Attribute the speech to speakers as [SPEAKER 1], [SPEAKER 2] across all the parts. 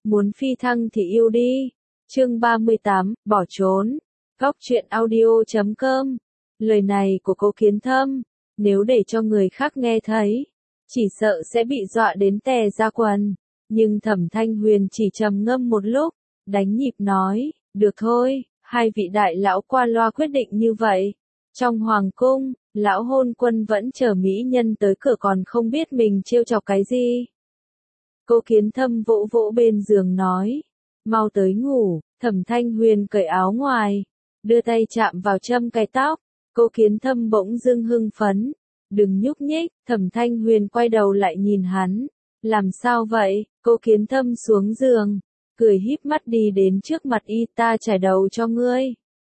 [SPEAKER 1] muốn phi thăng thì yêu đi. Chương 38, bỏ trốn. Góc truyện audio.com. Lời này của Cố Kiến Thâm, nếu để cho người khác nghe thấy, chỉ sợ sẽ bị dọa đến tè ra quần. Nhưng Thẩm Thanh Huyền chỉ trầm ngâm một lúc, đánh nhịp nói, được thôi, hai vị đại lão qua loa quyết định như vậy. Trong hoàng cung, lão hôn quân vẫn chờ mỹ nhân tới cửa còn không biết mình trêu chọc cái gì. Cố Kiến Thâm vỗ vỗ bên giường nói, mau tới ngủ. Thẩm Thanh Huyền cởi áo ngoài, đưa tay chạm vào châm cài tóc. Cố Kiến Thâm bỗng dưng hưng phấn, đừng nhúc nhích. Thẩm Thanh Huyền quay đầu lại nhìn hắn, làm sao vậy? Cố Kiến Thâm xuống giường, cười híp mắt đi đến trước mặt y, ta chải đầu cho ngươi.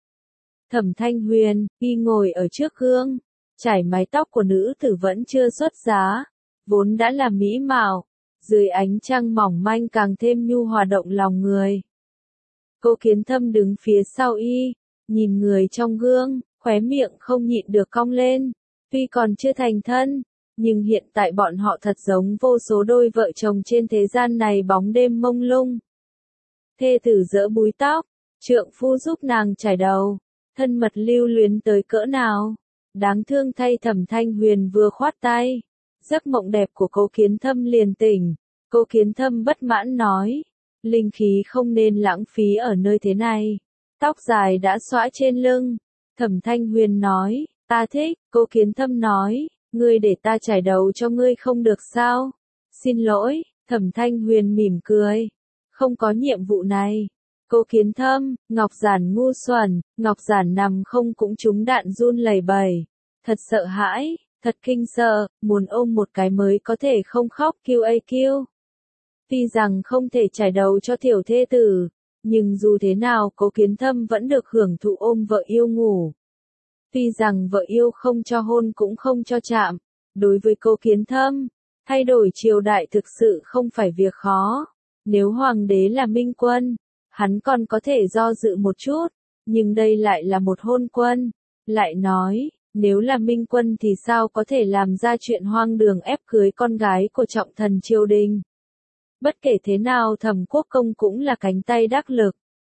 [SPEAKER 1] Thẩm Thanh Huyền, y ngồi ở trước gương, chải mái tóc của nữ tử vẫn chưa xuất giá, vốn đã là mỹ mạo, dưới ánh trăng mỏng manh càng thêm nhu hòa động lòng người. Cố Kiến Thâm đứng phía sau y, nhìn người trong gương, khóe miệng không nhịn được cong lên. Tuy còn chưa thành thân, nhưng hiện tại bọn họ thật giống vô số đôi vợ chồng trên thế gian này bóng đêm mông lung. Thê tử giỡ búi tóc, trượng phu giúp nàng chải đầu, thân mật lưu luyến tới cỡ nào. Đáng thương thay Thẩm Thanh Huyền vừa khoát tay, giấc mộng đẹp của Cố Kiến Thâm liền tỉnh. Cố Kiến Thâm bất mãn nói, linh khí không nên lãng phí ở nơi thế này. Tóc dài đã xõa trên lưng. Thẩm Thanh Huyền nói, ta thích. Cố Kiến Thâm nói, ngươi để ta chải đầu cho ngươi không được sao? Xin lỗi. Thẩm Thanh Huyền mỉm cười, không có nhiệm vụ này. Cố Kiến Thâm, Ngọc Giản ngu xuẩn. Ngọc Giản nằm không cũng trúng đạn run lẩy bẩy, thật sợ hãi, thật kinh sợ, muốn ôm một cái mới có thể không khóc kêu ây kêu. Tuy rằng không thể chải đầu cho tiểu thê tử, nhưng dù thế nào Cố Kiến Thâm vẫn được hưởng thụ ôm vợ yêu ngủ. Tuy rằng vợ yêu không cho hôn cũng không cho chạm, đối với Cố Kiến Thâm, thay đổi triều đại thực sự không phải việc khó. Nếu hoàng đế là minh quân, hắn còn có thể do dự một chút, nhưng đây lại là một hôn quân. Lại nói, nếu là minh quân thì sao có thể làm ra chuyện hoang đường ép cưới con gái của trọng thần triều đình. Bất kể thế nào Thẩm Quốc Công cũng là cánh tay đắc lực,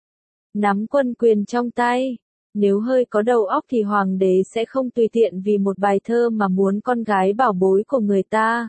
[SPEAKER 1] nắm quân quyền trong tay. Nếu hơi có đầu óc thì hoàng đế sẽ không tùy tiện vì một bài thơ mà muốn con gái bảo bối của người ta.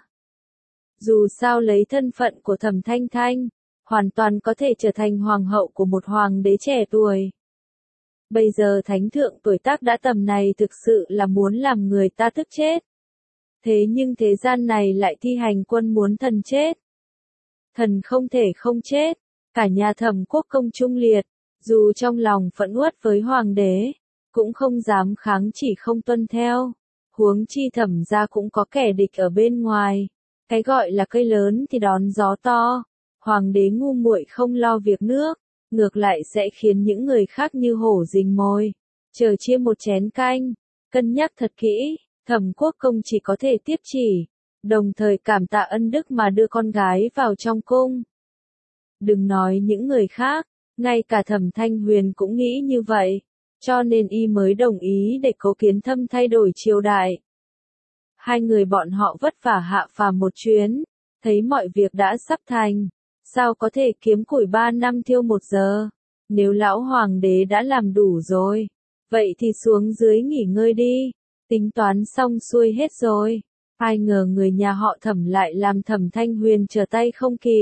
[SPEAKER 1] Dù sao lấy thân phận của Thẩm Thanh Thanh, hoàn toàn có thể trở thành hoàng hậu của một hoàng đế trẻ tuổi. Bây giờ thánh thượng tuổi tác đã tầm này thực sự là muốn làm người ta tức chết. Thế nhưng thế gian này lại thi hành quân muốn thần chết. Thần không thể không chết. Cả nhà Thẩm Quốc Công trung liệt, dù trong lòng phẫn uất với hoàng đế, cũng không dám kháng chỉ không tuân theo. Huống chi Thẩm gia cũng có kẻ địch ở bên ngoài. Cái gọi là cây lớn thì đón gió to. Hoàng đế ngu muội không lo việc nước, ngược lại sẽ khiến những người khác như hổ rình mồi, chờ chia một chén canh. Cân nhắc thật kỹ, Thẩm Quốc Công chỉ có thể tiếp chỉ, đồng thời cảm tạ ân đức mà đưa con gái vào trong cung. Đừng nói những người khác, ngay cả Thẩm Thanh Huyền cũng nghĩ như vậy, cho nên y mới đồng ý để Cố Kiến Thâm thay đổi triều đại. Hai người bọn họ vất vả hạ phàm một chuyến, thấy mọi việc đã sắp thành, sao có thể kiếm củi 3 năm thiêu 1 giờ. Nếu lão hoàng đế đã làm đủ rồi, vậy thì xuống dưới nghỉ ngơi đi, tính toán xong xuôi hết rồi. Ai ngờ người nhà họ Thẩm lại làm Thẩm Thanh Huyền trở tay không kịp.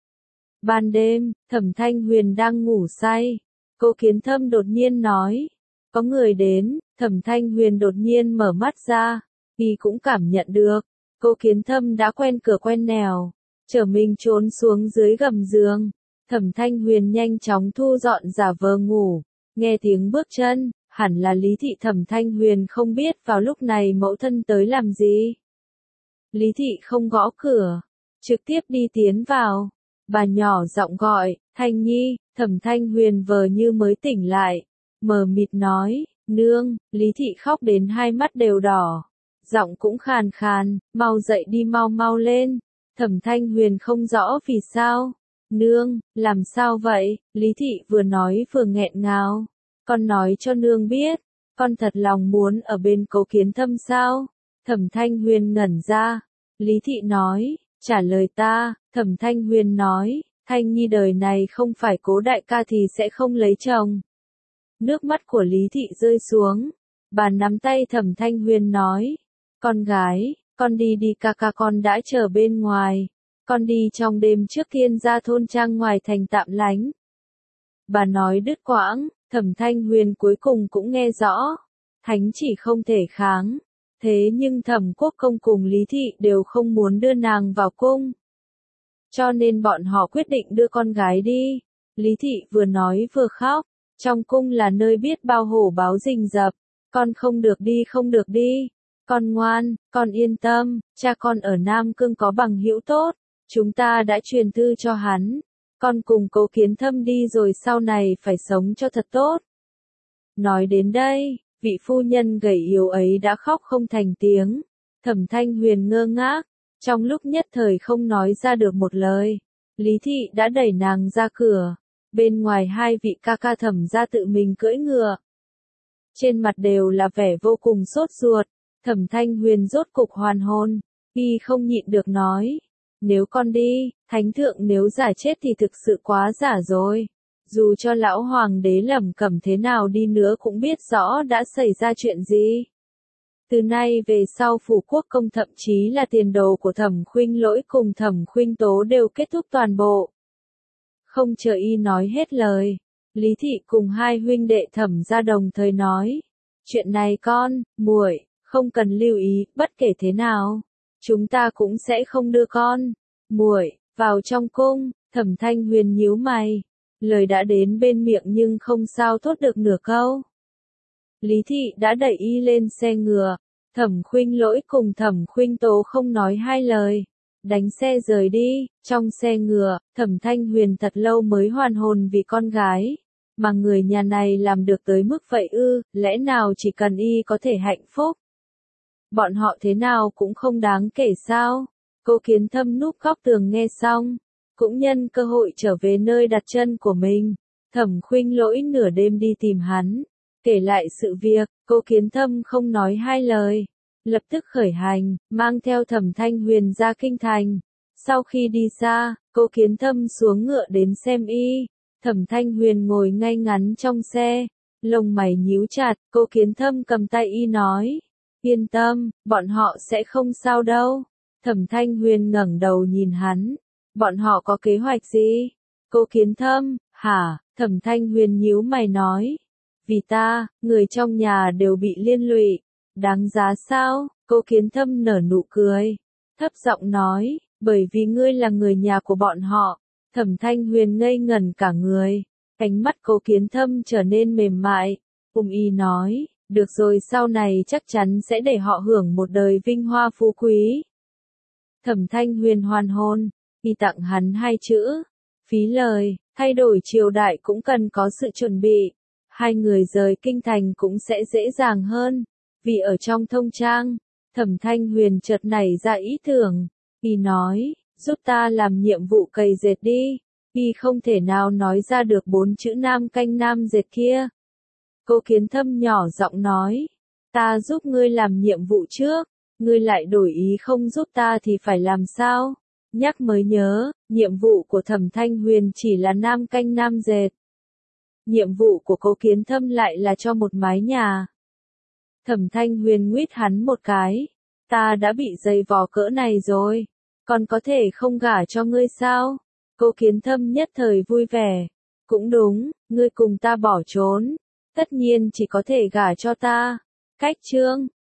[SPEAKER 1] Ban đêm, Thẩm Thanh Huyền đang ngủ say, Cố Kiến Thâm đột nhiên nói, có người đến. Thẩm Thanh Huyền đột nhiên mở mắt ra, y cũng cảm nhận được, Cố Kiến Thâm đã quen cửa quen nẻo, trở mình trốn xuống dưới gầm giường. Thẩm Thanh Huyền nhanh chóng thu dọn giả vờ ngủ, nghe tiếng bước chân, hẳn là Lý Thị. Thẩm Thanh Huyền không biết vào lúc này mẫu thân tới làm gì. Lý Thị không gõ cửa, trực tiếp đi tiến vào. Bà nhỏ giọng gọi, Thanh Nhi. Thẩm Thanh Huyền vờ như mới tỉnh lại, mờ mịt nói, nương. Lý Thị khóc đến hai mắt đều đỏ, giọng cũng khàn khàn, mau dậy đi, mau mau lên. Thẩm Thanh Huyền không rõ vì sao. Nương, làm sao vậy? Lý Thị vừa nói vừa nghẹn ngào. Con nói cho nương biết, con thật lòng muốn ở bên Cố Kiến Thâm sao? Thẩm Thanh Huyền ngẩn ra. Lý Thị nói, trả lời ta. Thẩm Thanh Huyền nói, Thanh Nhi đời này không phải Cố đại ca thì sẽ không lấy chồng. Nước mắt của Lý Thị rơi xuống, bà nắm tay Thẩm Thanh Huyền nói, con gái, con đi đi ca ca con đã chờ bên ngoài, con đi trong đêm trước tiên ra thôn trang ngoài thành tạm lánh. Bà nói đứt quãng, Thẩm Thanh Huyền cuối cùng cũng nghe rõ, thánh chỉ không thể kháng, thế nhưng Thẩm Quốc Công cùng Lý Thị đều không muốn đưa nàng vào cung. Cho nên bọn họ quyết định đưa con gái đi. Lý Thị vừa nói vừa khóc, trong cung là nơi biết bao hổ báo rình rập, con không được đi không được đi. Con ngoan, con yên tâm, cha con ở Nam Cương có bằng hữu tốt, chúng ta đã truyền thư cho hắn. Con cùng Cố Kiến Thâm đi rồi sau này phải sống cho thật tốt. Nói đến đây, vị phu nhân gầy yếu ấy đã khóc không thành tiếng. Thẩm Thanh Huyền ngơ ngác, trong lúc nhất thời không nói ra được một lời. Lý Thị đã đẩy nàng ra cửa, bên ngoài hai vị ca ca Thẩm gia tự mình cưỡi ngựa. Trên mặt đều là vẻ vô cùng sốt ruột. Thẩm Thanh Huyền rốt cục hoàn hồn, y không nhịn được nói, nếu con đi, thánh thượng nếu giả chết thì thực sự quá giả rồi. Dù cho lão hoàng đế Lẩm Cẩm thế nào đi nữa cũng biết rõ đã xảy ra chuyện gì. Từ nay về sau Phủ Quốc Công thậm chí là tiền đồ của Thẩm Khuynh Lỗi cùng Thẩm Khuynh Tố đều kết thúc toàn bộ. Không chờ y nói hết lời, Lý Thị cùng hai huynh đệ Thẩm gia đồng thời nói, chuyện này con, muội, không cần lưu ý, bất kể thế nào, chúng ta cũng sẽ không đưa con, muội, vào trong cung. Thẩm Thanh Huyền nhíu mày, lời đã đến bên miệng nhưng không sao thốt được nửa câu. Lý Thị đã đẩy y lên xe ngựa, Thẩm Khuynh Lỗi cùng Thẩm Khuynh Tố không nói hai lời, đánh xe rời đi. Trong xe ngựa, Thẩm Thanh Huyền thật lâu mới hoàn hồn vì con gái, mà người nhà này làm được tới mức vậy ư, lẽ nào chỉ cần y có thể hạnh phúc, bọn họ thế nào cũng không đáng kể sao? Cố Kiến Thâm núp góc tường nghe xong, cũng nhân cơ hội trở về nơi đặt chân của mình. Thẩm Khuynh Lỗi nửa đêm đi tìm hắn, kể lại sự việc. Cố Kiến Thâm không nói hai lời, lập tức khởi hành, mang theo Thẩm Thanh Huyền ra kinh thành. Sau khi đi xa, Cố Kiến Thâm xuống ngựa đến xem y. Thẩm Thanh Huyền ngồi ngay ngắn trong xe, lông mày nhíu chặt. Cố Kiến Thâm cầm tay y nói, yên tâm, bọn họ sẽ không sao đâu. Thẩm Thanh Huyền ngẩng đầu nhìn hắn, bọn họ có kế hoạch gì? Cố Kiến Thâm, hả? Thẩm Thanh Huyền nhíu mày nói, vì ta, người trong nhà đều bị liên lụy, đáng giá sao? Cố Kiến Thâm nở nụ cười, thấp giọng nói, bởi vì ngươi là người nhà của bọn họ. Thẩm Thanh Huyền ngây ngẩn cả người, ánh mắt Cố Kiến Thâm trở nên mềm mại, y nói, được rồi, sau này chắc chắn sẽ để họ hưởng một đời vinh hoa phú quý. Thẩm Thanh Huyền hoàn hồn, y tặng hắn hai chữ, phí lời. Thay đổi triều đại cũng cần có sự chuẩn bị, hai người rời kinh thành cũng sẽ dễ dàng hơn, vì ở trong thông trang. Thẩm Thanh Huyền chợt nảy ra ý tưởng, y nói, giúp ta làm nhiệm vụ cày dệt đi. Y không thể nào nói ra được 4 chữ nam canh nam dệt kia. Cố Kiến Thâm nhỏ giọng nói, ta giúp ngươi làm nhiệm vụ trước, ngươi lại đổi ý không giúp ta thì phải làm sao? Nhắc mới nhớ, nhiệm vụ của Thẩm Thanh Huyền chỉ là nam canh nam dệt. Nhiệm vụ của Cố Kiến Thâm lại là cho một mái nhà. Thẩm Thanh Huyền nguyết hắn một cái, ta đã bị dày vò cỡ này rồi, còn có thể không gả cho ngươi sao? Cố Kiến Thâm nhất thời vui vẻ, cũng đúng, ngươi cùng ta bỏ trốn, tất nhiên chỉ có thể gả cho ta. Cách chương